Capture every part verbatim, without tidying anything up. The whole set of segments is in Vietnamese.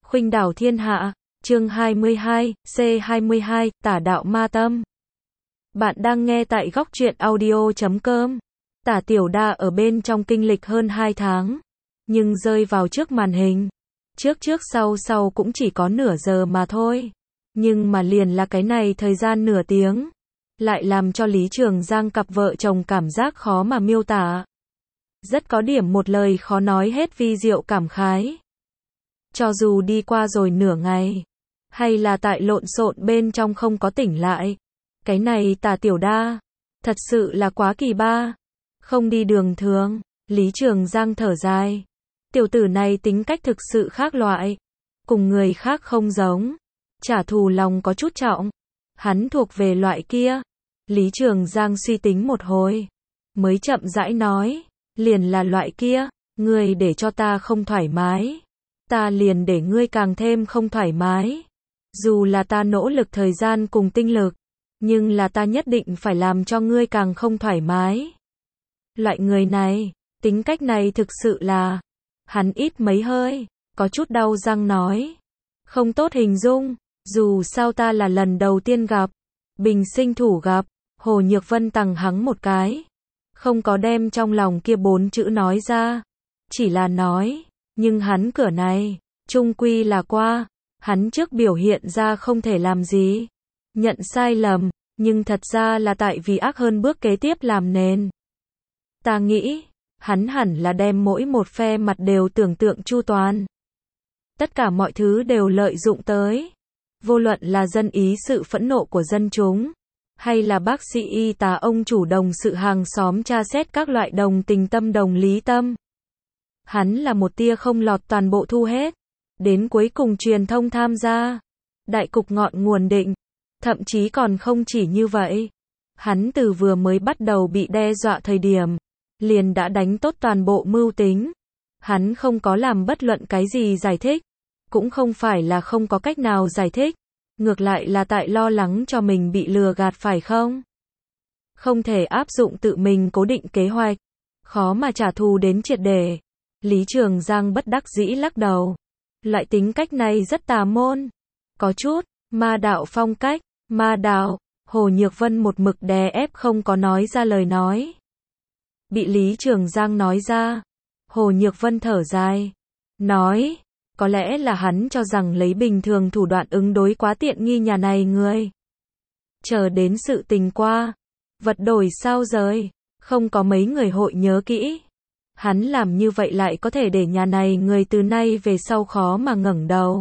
Khuynh đảo thiên hạ, chương hai mươi hai, C hai mươi hai, tả đạo ma tâm. Bạn đang nghe tại góc truyện audio chấm com. Tả Tiểu Đa ở bên trong kinh lịch hơn hai tháng, nhưng rơi vào trước màn hình. Trước trước sau sau cũng chỉ có nửa giờ mà thôi. Nhưng mà liền là cái này thời gian nửa tiếng, lại làm cho Lý Trường Giang cặp vợ chồng cảm giác khó mà miêu tả. Rất có điểm một lời khó nói hết vi diệu cảm khái. Cho dù đi qua rồi nửa ngày, hay là tại lộn xộn bên trong không có tỉnh lại, cái này Tả Tiểu Đa, thật sự là quá kỳ ba. Không đi đường thường, Lý Trường Giang thở dài. Tiểu tử này tính cách thực sự khác loại, cùng người khác không giống, trả thù lòng có chút trọng. Hắn thuộc về loại kia. Lý Trường Giang suy tính một hồi, mới chậm rãi nói, liền là loại kia, ngươi để cho ta không thoải mái, ta liền để ngươi càng thêm không thoải mái. Dù là ta nỗ lực thời gian cùng tinh lực, nhưng là ta nhất định phải làm cho ngươi càng không thoải mái. Loại người này, tính cách này thực sự là, hắn ít mấy hơi, có chút đau răng nói, không tốt hình dung, dù sao ta là lần đầu tiên gặp, bình sinh thủ gặp. Hồ Nhược Vân tằng hắng một cái, không có đem trong lòng kia bốn chữ nói ra, chỉ là nói, nhưng hắn cửa này, chung quy là qua, hắn trước biểu hiện ra không thể làm gì, nhận sai lầm, nhưng thật ra là tại vì ác hơn bước kế tiếp làm nền. Ta nghĩ, hắn hẳn là đem mỗi một phe mặt đều tưởng tượng chu toàn. Tất cả mọi thứ đều lợi dụng tới, vô luận là dân ý sự phẫn nộ của dân chúng, hay là bác sĩ y tá ông chủ đồng sự hàng xóm tra xét các loại đồng tình tâm đồng lý tâm. Hắn là một tia không lọt toàn bộ thu hết, đến cuối cùng truyền thông tham gia, đại cục ngọn nguồn định, thậm chí còn không chỉ như vậy. Hắn từ vừa mới bắt đầu bị đe dọa thời điểm, liền đã đánh tốt toàn bộ mưu tính. Hắn không có làm bất luận cái gì giải thích, cũng không phải là không có cách nào giải thích. Ngược lại là tại lo lắng cho mình bị lừa gạt phải không? Không thể áp dụng tự mình cố định kế hoạch, khó mà trả thù đến triệt để. Lý Trường Giang bất đắc dĩ lắc đầu. Loại tính cách này rất tà môn, có chút ma đạo phong cách. Ma đạo, Hồ Nhược Vân một mực đè ép không có nói ra lời nói. Bị Lý Trường Giang nói ra, Hồ Nhược Vân thở dài, nói, có lẽ là hắn cho rằng lấy bình thường thủ đoạn ứng đối quá tiện nghi nhà này người. Chờ đến sự tình qua, vật đổi sao rời, không có mấy người hội nhớ kỹ. Hắn làm như vậy lại có thể để nhà này người từ nay về sau khó mà ngẩng đầu.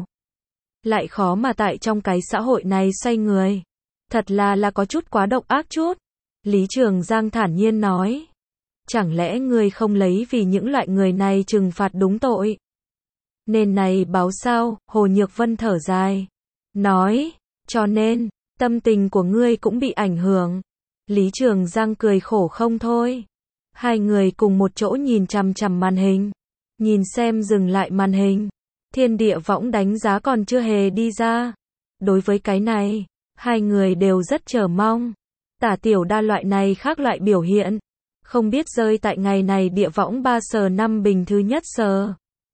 Lại khó mà tại trong cái xã hội này xoay người. Thật là là có chút quá độc ác chút. Lý Trường Giang thản nhiên nói. Chẳng lẽ ngươi không lấy vì những loại người này trừng phạt đúng tội? Nên này báo sao? Hồ Nhược Vân thở dài, nói, cho nên, tâm tình của ngươi cũng bị ảnh hưởng. Lý Trường Giang cười khổ không thôi. Hai người cùng một chỗ nhìn chằm chằm màn hình, nhìn xem dừng lại màn hình. Thiên địa võng đánh giá còn chưa hề đi ra. Đối với cái này, hai người đều rất chờ mong. Tả Tiểu Đa loại này khác loại biểu hiện, không biết rơi tại ngày này địa võng ba sờ năm bình thứ nhất sờ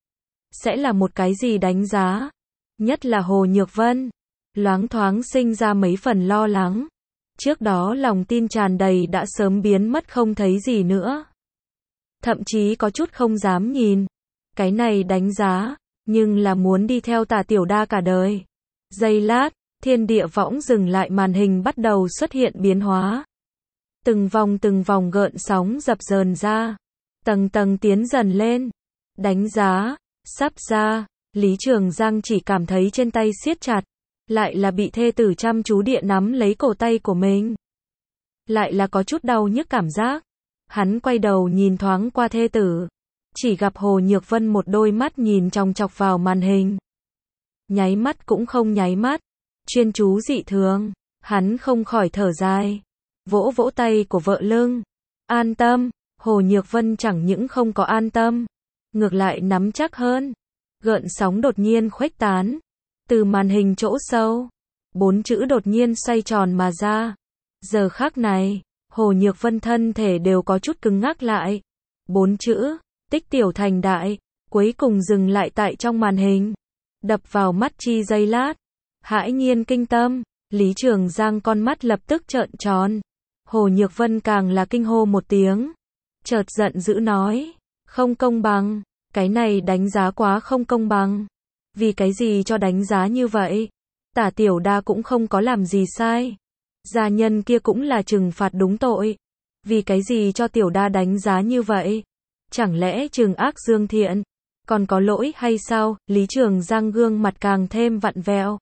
sẽ là một cái gì đánh giá. Nhất là Hồ Nhược Vân, loáng thoáng sinh ra mấy phần lo lắng. Trước đó lòng tin tràn đầy đã sớm biến mất không thấy gì nữa. Thậm chí có chút không dám nhìn. Cái này đánh giá, nhưng là muốn đi theo Tả Tiểu Đa cả đời. Giây lát, thiên địa võng dừng lại màn hình bắt đầu xuất hiện biến hóa. Từng vòng từng vòng gợn sóng dập dờn ra. Tầng tầng tiến dần lên. Đánh giá sắp ra, Lý Trường Giang chỉ cảm thấy trên tay siết chặt, lại là bị thê tử chăm chú địa nắm lấy cổ tay của mình. Lại là có chút đau nhức cảm giác. Hắn quay đầu nhìn thoáng qua thê tử, chỉ gặp Hồ Nhược Vân một đôi mắt nhìn chòng chọc vào màn hình. Nháy mắt cũng không nháy mắt, chuyên chú dị thường, hắn không khỏi thở dài, vỗ vỗ tay của vợ lưng. An tâm, Hồ Nhược Vân chẳng những không có an tâm, ngược lại nắm chắc hơn. Gợn sóng đột nhiên khuếch tán. Từ màn hình chỗ sâu, bốn chữ đột nhiên xoay tròn mà ra. Giờ khắc này, Hồ Nhược Vân thân thể đều có chút cứng ngắc lại. Bốn chữ, tích tiểu thành đại, cuối cùng dừng lại tại trong màn hình. đập vào mắt chi giây lát. Hãi nhiên kinh tâm, Lý Trường Giang con mắt lập tức trợn tròn. Hồ Nhược Vân càng là kinh hô một tiếng. Chợt giận dữ nói, không công bằng, cái này đánh giá quá không công bằng. Vì cái gì cho đánh giá như vậy? Tả Tiểu Đa cũng không có làm gì sai. Gia nhân kia cũng là trừng phạt đúng tội. Vì cái gì cho Tiểu Đa đánh giá như vậy? Chẳng lẽ trừng ác dương thiện? Còn có lỗi hay sao? Lý Trường Giang gương mặt càng thêm vặn vẹo.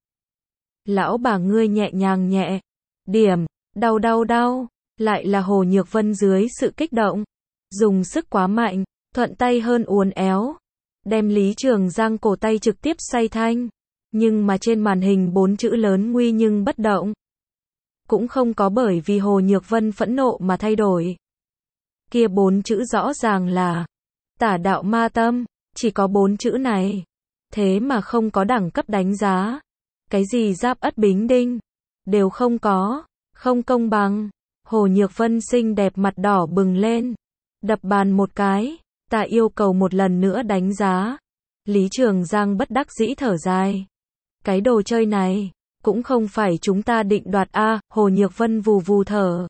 Lão bà ngươi nhẹ nhàng nhẹ. Điểm, đau đau đau. Lại là Hồ Nhược Vân dưới sự kích động. Dùng sức quá mạnh, thuận tay hơn uốn éo. Đem Lý Trường Giang cổ tay trực tiếp xoay thanh. Nhưng mà trên màn hình bốn chữ lớn nguy nhưng bất động. Cũng không có bởi vì Hồ Nhược Vân phẫn nộ mà thay đổi. Kia bốn chữ rõ ràng là tả đạo ma tâm, chỉ có bốn chữ này. Thế mà không có đẳng cấp đánh giá. Cái gì giáp ất bính đinh, đều không có, không công bằng. Hồ Nhược Vân xinh đẹp mặt đỏ bừng lên, đập bàn một cái, ta yêu cầu một lần nữa đánh giá. Lý Trường Giang bất đắc dĩ thở dài. Cái đồ chơi này, cũng không phải chúng ta định đoạt a. Hồ Nhược Vân vù vù thở.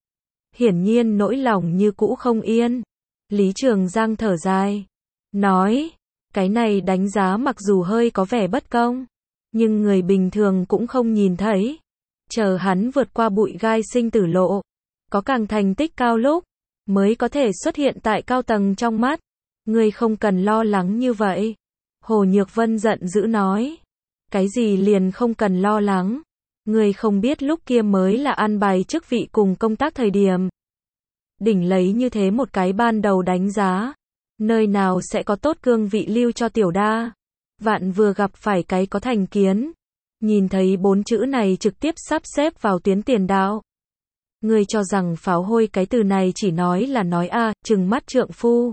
Hiển nhiên nỗi lòng như cũ không yên. Lý Trường Giang thở dài, nói, cái này đánh giá mặc dù hơi có vẻ bất công, nhưng người bình thường cũng không nhìn thấy. Chờ hắn vượt qua bụi gai sinh tử lộ, có càng thành tích cao lúc, mới có thể xuất hiện tại cao tầng trong mắt. Ngươi không cần lo lắng như vậy. Hồ Nhược Vân giận dữ nói. Cái gì liền không cần lo lắng. Ngươi không biết lúc kia mới là an bài chức vị cùng công tác thời điểm. Đỉnh lấy như thế một cái ban đầu đánh giá. Nơi nào sẽ có tốt cương vị lưu cho Tiểu Đa. Vạn vừa gặp phải cái có thành kiến. Nhìn thấy bốn chữ này trực tiếp sắp xếp vào tuyến tiền đạo. Ngươi cho rằng pháo hôi cái từ này chỉ nói là nói a, trừng mắt trượng phu.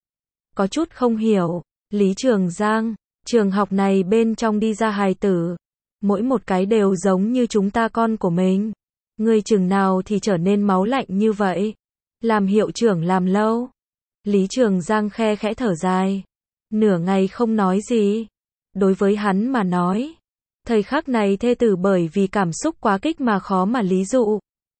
Có chút không hiểu. Lý Trường Giang, trường học này bên trong đi ra hài tử. Mỗi một cái đều giống như chúng ta con của mình. Ngươi chừng nào thì trở nên máu lạnh như vậy. Làm hiệu trưởng làm lâu. Lý Trường Giang khe khẽ thở dài. Nửa ngày không nói gì. Đối với hắn mà nói. Thời khắc này thê tử bởi vì cảm xúc quá kích mà khó mà lý dụ.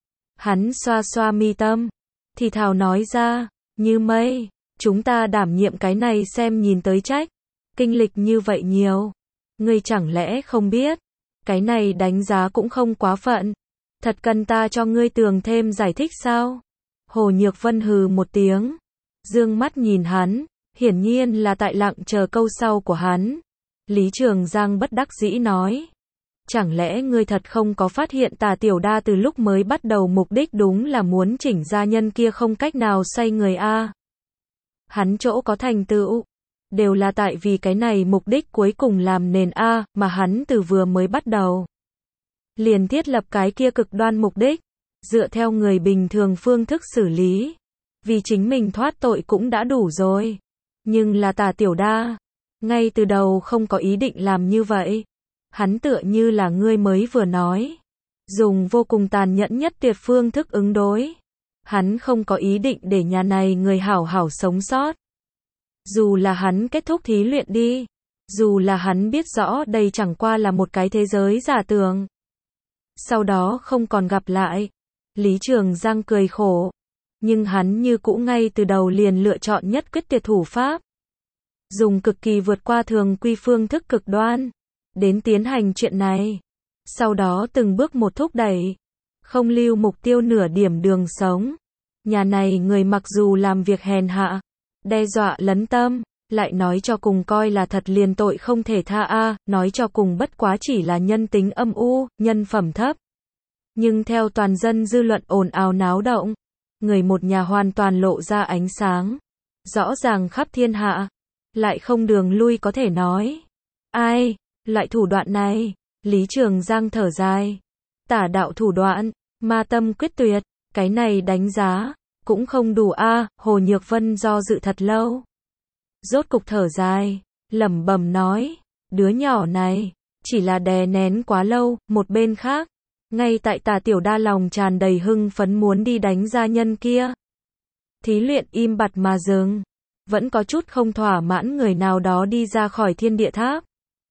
Hắn xoa xoa mi tâm. Thì thào nói ra. Như mây. Chúng ta đảm nhiệm cái này xem nhìn tới trách. Kinh lịch như vậy nhiều. Ngươi chẳng lẽ không biết. Cái này đánh giá cũng không quá phận. Thật cần ta cho ngươi tường thêm giải thích sao? Hồ Nhược Vân hừ một tiếng. Dương mắt nhìn hắn. Hiển nhiên là tại lặng chờ câu sau của hắn. Lý Trường Giang bất đắc dĩ nói. Chẳng lẽ ngươi thật không có phát hiện Tả Tiểu Đa từ lúc mới bắt đầu mục đích đúng là muốn chỉnh gia nhân kia không cách nào xoay người a. Hắn chỗ có thành tựu. Đều là tại vì cái này mục đích cuối cùng làm nền a, mà hắn từ vừa mới bắt đầu. Liền thiết lập cái kia cực đoan mục đích. Dựa theo người bình thường phương thức xử lý. Vì chính mình thoát tội cũng đã đủ rồi. Nhưng là Tả Tiểu Đa. Ngay từ đầu không có ý định làm như vậy. Hắn tựa như là ngươi mới vừa nói. Dùng vô cùng tàn nhẫn nhất tuyệt phương thức ứng đối. Hắn không có ý định để nhà này người hảo hảo sống sót. Dù là hắn kết thúc thí luyện đi. Dù là hắn biết rõ đây chẳng qua là một cái thế giới giả tưởng. Sau đó không còn gặp lại. Lý Trường Giang cười khổ. Nhưng hắn như cũ ngay từ đầu liền lựa chọn nhất quyết tuyệt thủ pháp. Dùng cực kỳ vượt qua thường quy phương thức cực đoan. Đến tiến hành chuyện này. Sau đó từng bước một thúc đẩy. Không lưu mục tiêu nửa điểm đường sống. Nhà này người mặc dù làm việc hèn hạ. Đe dọa lấn tâm. Lại nói cho cùng coi là thật liền tội không thể tha a. Nói cho cùng bất quá chỉ là nhân tính âm u, nhân phẩm thấp. Nhưng theo toàn dân dư luận ồn ào náo động. Người một nhà hoàn toàn lộ ra ánh sáng. Rõ ràng khắp thiên hạ. Lại không đường lui có thể nói. Ai? Loại thủ đoạn này. Lý Trường Giang thở dài. Tả đạo thủ đoạn. Ma tâm quyết tuyệt. Cái này đánh giá. Cũng không đủ a. Hồ Nhược Vân do dự thật lâu. Rốt cục thở dài. Lẩm bẩm nói. Đứa nhỏ này. Chỉ là đè nén quá lâu. Một bên khác. Ngay tại Tả Tiểu Đa lòng tràn đầy hưng phấn muốn đi đánh gia nhân kia. Thí luyện im bặt mà dừng. Vẫn có chút không thỏa mãn người nào đó đi ra khỏi thiên địa tháp.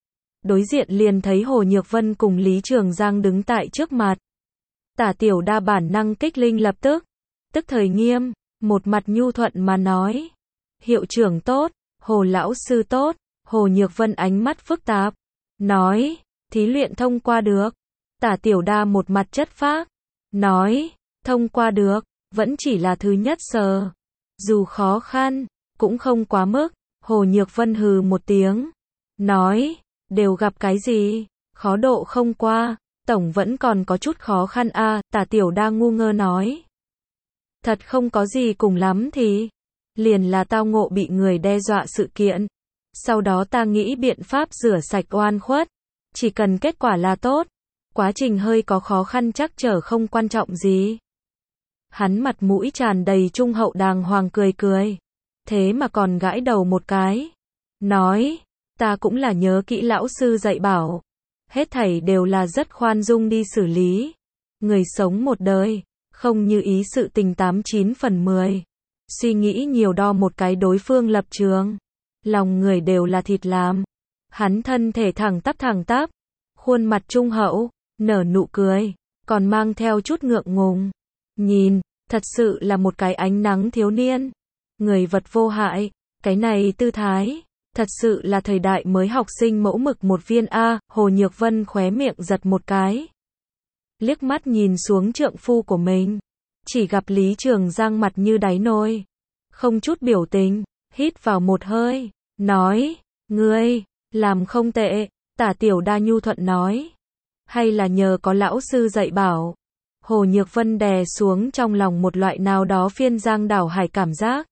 đối diện liền thấy Hồ Nhược Vân cùng Lý Trường Giang đứng tại trước mặt. Tả Tiểu Đa bản năng kích linh lập tức, tức thời nghiêm, một mặt nhu thuận mà nói. Hiệu trưởng tốt, Hồ lão sư tốt, Hồ Nhược Vân ánh mắt phức tạp, nói, thí luyện thông qua được. Tả Tiểu Đa một mặt chất phác, nói, thông qua được, vẫn chỉ là thứ nhất sờ. Dù khó khăn, cũng không quá mức. Hồ Nhược Vân hừ một tiếng, nói, đều gặp cái gì, khó độ không qua, tổng vẫn còn có chút khó khăn a. À, Tả Tiểu Đa ngu ngơ nói. Thật không có gì, cùng lắm thì, liền là tao ngộ bị người đe dọa sự kiện. Sau đó ta nghĩ biện pháp rửa sạch oan khuất, chỉ cần kết quả là tốt, quá trình hơi có khó khăn chắc trở không quan trọng gì. Hắn mặt mũi tràn đầy trung hậu đàng hoàng cười cười, thế mà còn gãi đầu một cái, nói, ta cũng là nhớ kỹ lão sư dạy bảo, hết thảy đều là rất khoan dung đi xử lý. Người sống một đời, không như ý sự tình tám chín phần mười. Suy nghĩ nhiều đo một cái đối phương lập trường, lòng người đều là thịt làm. Hắn thân thể thẳng tắp thẳng tắp, khuôn mặt trung hậu, nở nụ cười, còn mang theo chút ngượng ngùng. Nhìn, thật sự là một cái ánh nắng thiếu niên, người vật vô hại, cái này tư thái, thật sự là thời đại mới học sinh mẫu mực một viên a. Hồ Nhược Vân khóe miệng giật một cái, liếc mắt nhìn xuống trượng phu của mình, chỉ gặp Lý Trường Giang mặt như đáy nồi, không chút biểu tình, hít vào một hơi, nói, ngươi, làm không tệ. Tả Tiểu Đa nhu thuận nói, hay là nhờ có lão sư dạy bảo. Hồ Nhược Vân đè xuống trong lòng một loại nào đó phiên giang đảo hải cảm giác,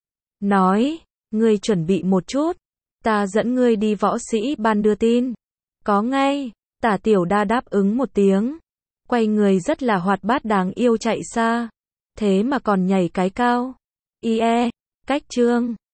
nói, ngươi chuẩn bị một chút, ta dẫn ngươi đi võ sĩ ban đưa tin. Có ngay. Tả Tiểu Đa đáp ứng một tiếng, quay người rất là hoạt bát đáng yêu chạy xa, thế mà còn nhảy cái cao. Ie, cách chương